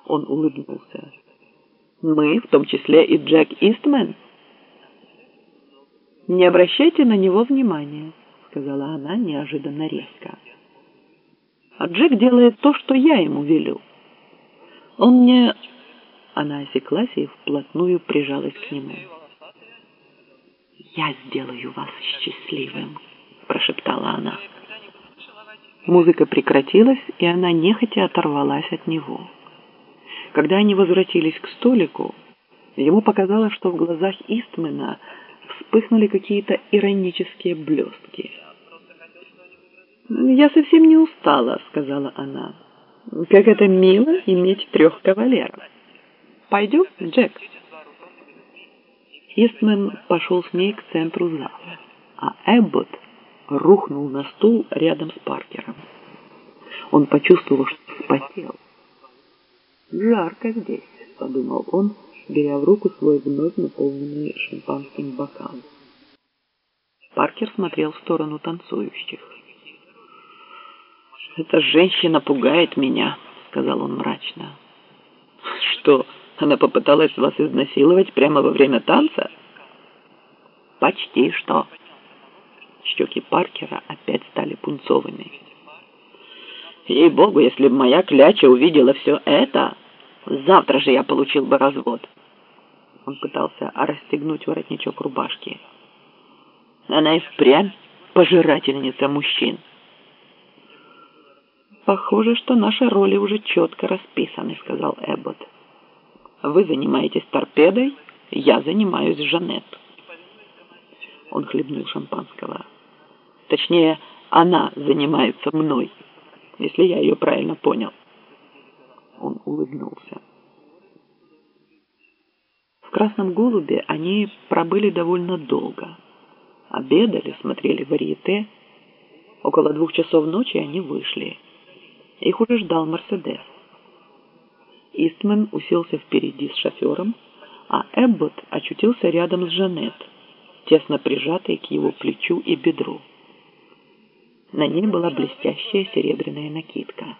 Он улыбнулся. Мы, в том числе и Джек Истмен. Не обращайте на него внимания, сказала она неожиданно резко. А Джек делает то, что я ему велю. Он мне... Она осеклась и вплотную прижалась к нему. «Я сделаю вас счастливым», — прошептала она. Музыка прекратилась, и она нехотя оторвалась от него. Когда они возвратились к столику, ему показалось, что в глазах Истмена вспыхнули какие-то иронические блестки. «Я совсем не устала», — сказала она. «Как это мило иметь 3 кавалеров. Пойдем, Джек?» Истмен пошел с ней к центру зала, а Эбботт рухнул на стул рядом с Паркером. Он почувствовал, что вспотел. «Жарко здесь», — подумал он, беря в руку свой вновь наполненный шампанским бокал. Паркер смотрел в сторону танцующих. «Эта женщина пугает меня», — сказал он мрачно. «Что, она попыталась вас изнасиловать прямо во время танца?» «Почти что». Щеки Паркера опять стали пунцовыми. «Ей-богу, если бы моя кляча увидела все это, завтра же я получил бы развод». Он пытался расстегнуть воротничок рубашки. «Она и впрямь пожирательница мужчин». «Похоже, что наши роли уже четко расписаны», — сказал Эбботт. «Вы занимаетесь торпедой, я занимаюсь Жанет». Он хлебнул шампанского. «Точнее, она занимается мной, если я ее правильно понял». Он улыбнулся. В «Красном голубе» они пробыли довольно долго. Обедали, смотрели варьете. Около 2 часов ночи они вышли. Их уже ждал Мерседес. Истмен уселся впереди с шофером, а Эбботт очутился рядом с Жанет, тесно прижатой к его плечу и бедру. На ней была блестящая серебряная накидка.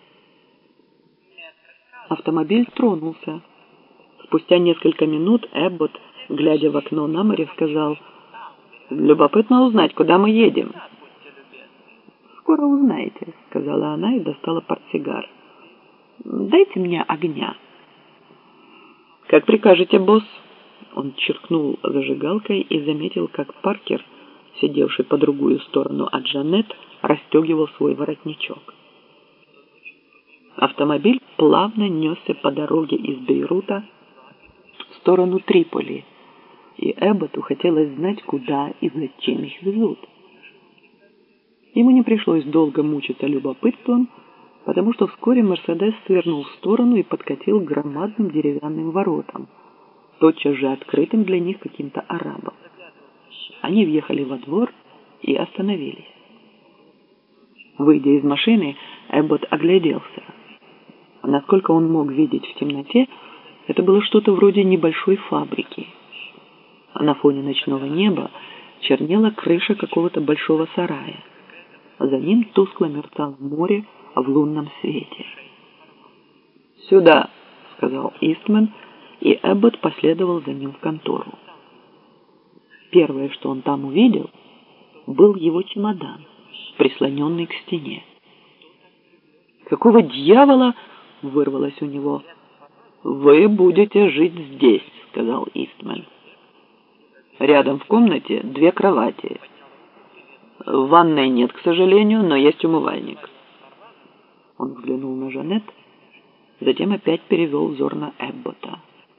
Автомобиль тронулся. Спустя несколько минут Эбботт, глядя в окно на море, сказал: «Любопытно узнать, куда мы едем». «Скоро узнаете», — сказала она и достала портсигар. «Дайте мне огня». «Как прикажете, босс». Он чиркнул зажигалкой и заметил, как Паркер, сидевший по другую сторону от Жанет, расстегивал свой воротничок. Автомобиль плавно несся по дороге из Бейрута в сторону Триполи, и Эбботу хотелось знать, куда и зачем их везут. Ему не пришлось долго мучиться любопытством, потому что вскоре Мерседес свернул в сторону и подкатил к громадным деревянным воротам, тотчас же открытым для них каким-то арабом. Они въехали во двор и остановились. Выйдя из машины, Эбботт огляделся. Насколько он мог видеть в темноте, это было что-то вроде небольшой фабрики. А на фоне ночного неба чернела крыша какого-то большого сарая. За ним тускло мерцало море в лунном свете. «Сюда», — сказал Истмен, и Эбботт последовал за ним в контору. Первое, что он там увидел, был его чемодан, прислоненный к стене. «Какого дьявола?» — вырвалось у него. «Вы будете жить здесь», — сказал Истмен. «Рядом в комнате 2 кровати. В ванной нет, к сожалению, но есть умывальник». Он взглянул на Жанет, затем опять перевел взор на Эбботта.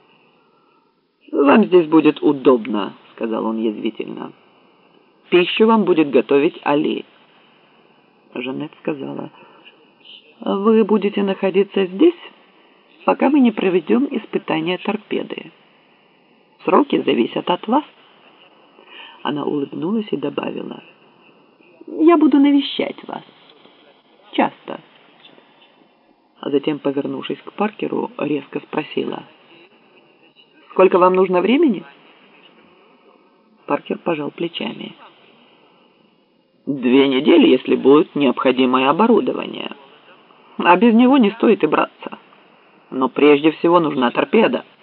«Вам здесь будет удобно», — сказал он язвительно. «Пищу вам будет готовить Али». Жанет сказала: «Вы будете находиться здесь, пока мы не проведем испытания торпеды. Сроки зависят от вас». Она улыбнулась и добавила: «Я буду навещать вас. Часто». А затем, повернувшись к Паркеру, резко спросила: «Сколько вам нужно времени?» Паркер пожал плечами. 2 недели, если будет необходимое оборудование. А без него не стоит и браться. Но прежде всего нужна торпеда.